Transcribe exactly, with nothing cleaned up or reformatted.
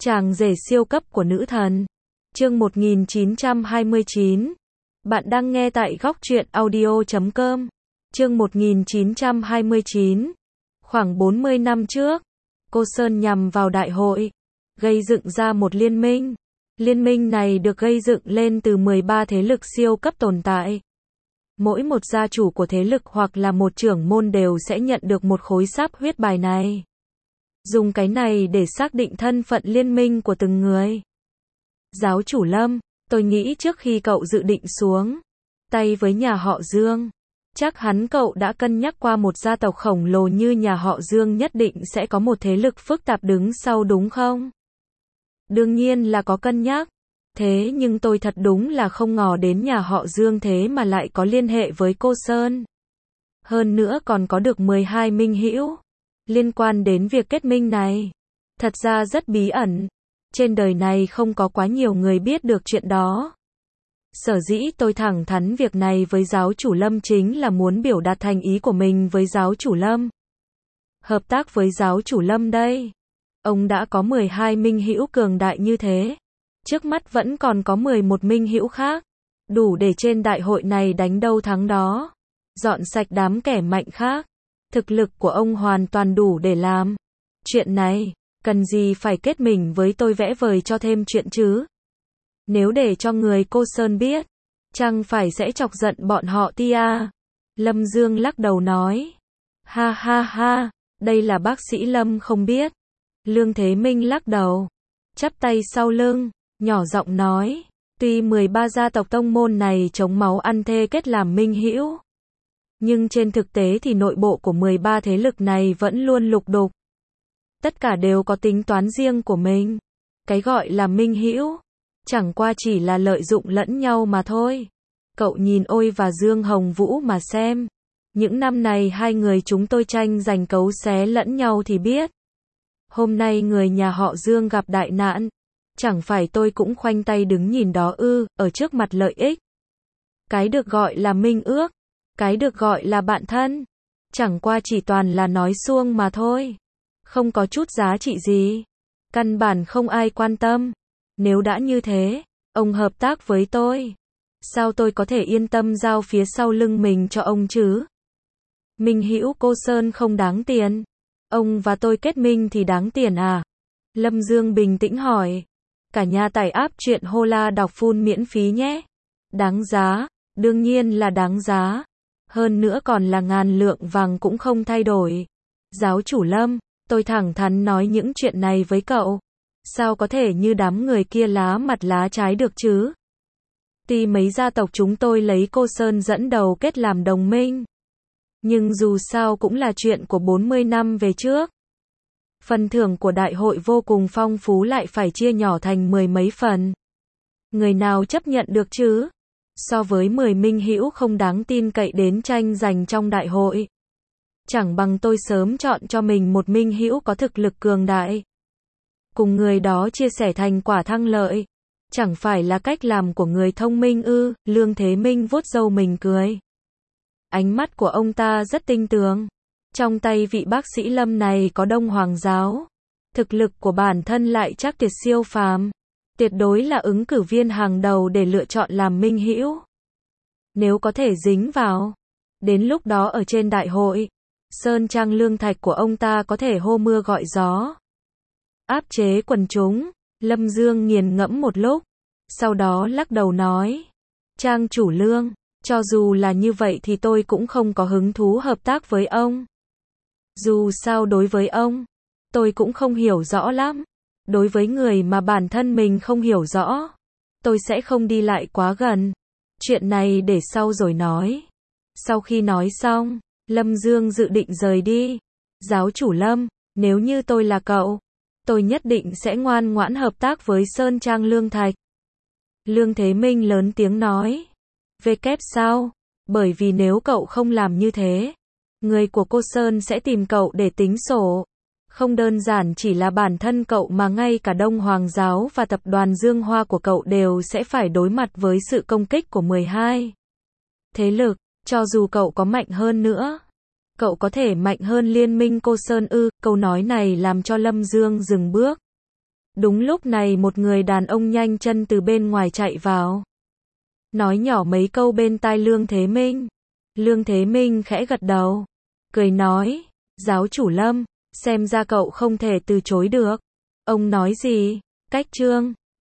Chàng rể siêu cấp của nữ thần. Chương một nghìn chín trăm hai mươi chín. Bạn đang nghe tại góc truyện audio chấm com. Chương một nghìn chín trăm hai mươi chín. Khoảng bốn mươi năm trước, Cô Sơn nhằm vào đại hội, gây dựng ra một liên minh. Liên minh này được gây dựng lên từ mười ba thế lực siêu cấp tồn tại. Mỗi một gia chủ của thế lực hoặc là một trưởng môn đều sẽ nhận được một khối sáp huyết bài này. Dùng cái này để xác định thân phận liên minh của từng người. Giáo chủ Lâm, tôi nghĩ trước khi cậu dự định xuống tay với nhà họ Dương, chắc hẳn cậu đã cân nhắc qua một gia tộc khổng lồ như nhà họ Dương nhất định sẽ có một thế lực phức tạp đứng sau đúng không? Đương nhiên là có cân nhắc. Thế nhưng tôi thật đúng là không ngờ đến nhà họ Dương thế mà lại có liên hệ với cô Sơn. Hơn nữa còn có được mười hai minh hữu. Liên quan đến việc kết minh này, thật ra rất bí ẩn. Trên đời này không có quá nhiều người biết được chuyện đó. Sở dĩ tôi thẳng thắn việc này với giáo chủ Lâm chính là muốn biểu đạt thành ý của mình với giáo chủ Lâm. Hợp tác với giáo chủ Lâm đây. Ông đã có mười hai minh hữu cường đại như thế. Trước mắt vẫn còn có mười một minh hữu khác. Đủ để trên đại hội này đánh đâu thắng đó. Dọn sạch đám kẻ mạnh khác. Thực lực của ông hoàn toàn đủ để làm chuyện này. Cần gì phải kết mình với tôi vẽ vời cho thêm chuyện chứ? Nếu để cho người cô Sơn biết, chẳng phải sẽ chọc giận bọn họ tia. Lâm Dương lắc đầu nói. Ha ha ha, đây là bác sĩ Lâm không biết. Lương Thế Minh lắc đầu, chắp tay sau lưng, nhỏ giọng nói. Tuy mười ba gia tộc tông môn này chống máu ăn thê kết làm minh hữu, nhưng trên thực tế thì nội bộ của mười ba thế lực này vẫn luôn lục đục. Tất cả đều có tính toán riêng của mình. Cái gọi là minh hữu, chẳng qua chỉ là lợi dụng lẫn nhau mà thôi. Cậu nhìn Ôi và Dương Hồng Vũ mà xem. Những năm này hai người chúng tôi tranh giành cấu xé lẫn nhau thì biết. Hôm nay người nhà họ Dương gặp đại nạn. Chẳng phải tôi cũng khoanh tay đứng nhìn đó ư, ở trước mặt lợi ích. Cái được gọi là minh ước, cái được gọi là bạn thân, chẳng qua chỉ toàn là nói suông mà thôi. Không có chút giá trị gì. Căn bản không ai quan tâm. Nếu đã như thế, ông hợp tác với tôi. Sao tôi có thể yên tâm giao phía sau lưng mình cho ông chứ? Minh hữu Cô Sơn không đáng tiền. Ông và tôi kết minh thì đáng tiền à? Lâm Dương bình tĩnh hỏi. Cả nhà tải app truyện Hola đọc full miễn phí nhé. Đáng giá, đương nhiên là đáng giá. Hơn nữa còn là ngàn lượng vàng cũng không thay đổi. Giáo chủ Lâm, tôi thẳng thắn nói những chuyện này với cậu. Sao có thể như đám người kia lá mặt lá trái được chứ? Tuy mấy gia tộc chúng tôi lấy cô Sơn dẫn đầu kết làm đồng minh, nhưng dù sao cũng là chuyện của bốn mươi năm về trước. Phần thưởng của đại hội vô cùng phong phú lại phải chia nhỏ thành mười mấy phần. Người nào chấp nhận được chứ? So với mười minh hữu không đáng tin cậy đến tranh giành trong đại hội, chẳng bằng tôi sớm chọn cho mình một minh hữu có thực lực cường đại. Cùng người đó chia sẻ thành quả thăng lợi. Chẳng phải là cách làm của người thông minh ư? Lương Thế Minh vuốt râu mình cười. Ánh mắt của ông ta rất tinh tường. Trong tay vị bác sĩ Lâm này có Đông Hoàng giáo. Thực lực của bản thân lại chắc tuyệt siêu phàm. Tuyệt đối là ứng cử viên hàng đầu để lựa chọn làm minh hữu. Nếu có thể dính vào, đến lúc đó ở trên đại hội, sơn trang lương thạch của ông ta có thể hô mưa gọi gió. Áp chế quần chúng. Lâm Dương nghiền ngẫm một lúc, sau đó lắc đầu nói. Trang chủ Lương, cho dù là như vậy thì tôi cũng không có hứng thú hợp tác với ông. Dù sao đối với ông, tôi cũng không hiểu rõ lắm. Đối với người mà bản thân mình không hiểu rõ, tôi sẽ không đi lại quá gần. Chuyện này để sau rồi nói. Sau khi nói xong, Lâm Dương dự định rời đi. Giáo chủ Lâm, nếu như tôi là cậu, tôi nhất định sẽ ngoan ngoãn hợp tác với Sơn Trang Lương Thạch. Lương Thế Minh lớn tiếng nói. Về kép sao? Bởi vì nếu cậu không làm như thế, người của cô Sơn sẽ tìm cậu để tính sổ. Không đơn giản chỉ là bản thân cậu mà ngay cả Đông Hoàng giáo và tập đoàn Dương Hoa của cậu đều sẽ phải đối mặt với sự công kích của mười hai thế lực. Cho dù cậu có mạnh hơn nữa, cậu có thể mạnh hơn liên minh cô Sơn ư? Câu nói này làm cho Lâm Dương dừng bước. Đúng lúc này một người đàn ông nhanh chân từ bên ngoài chạy vào. Nói nhỏ mấy câu bên tai Lương Thế Minh. Lương Thế Minh khẽ gật đầu. Cười nói, giáo chủ Lâm, xem ra cậu không thể từ chối được. Ông nói gì? Cách chương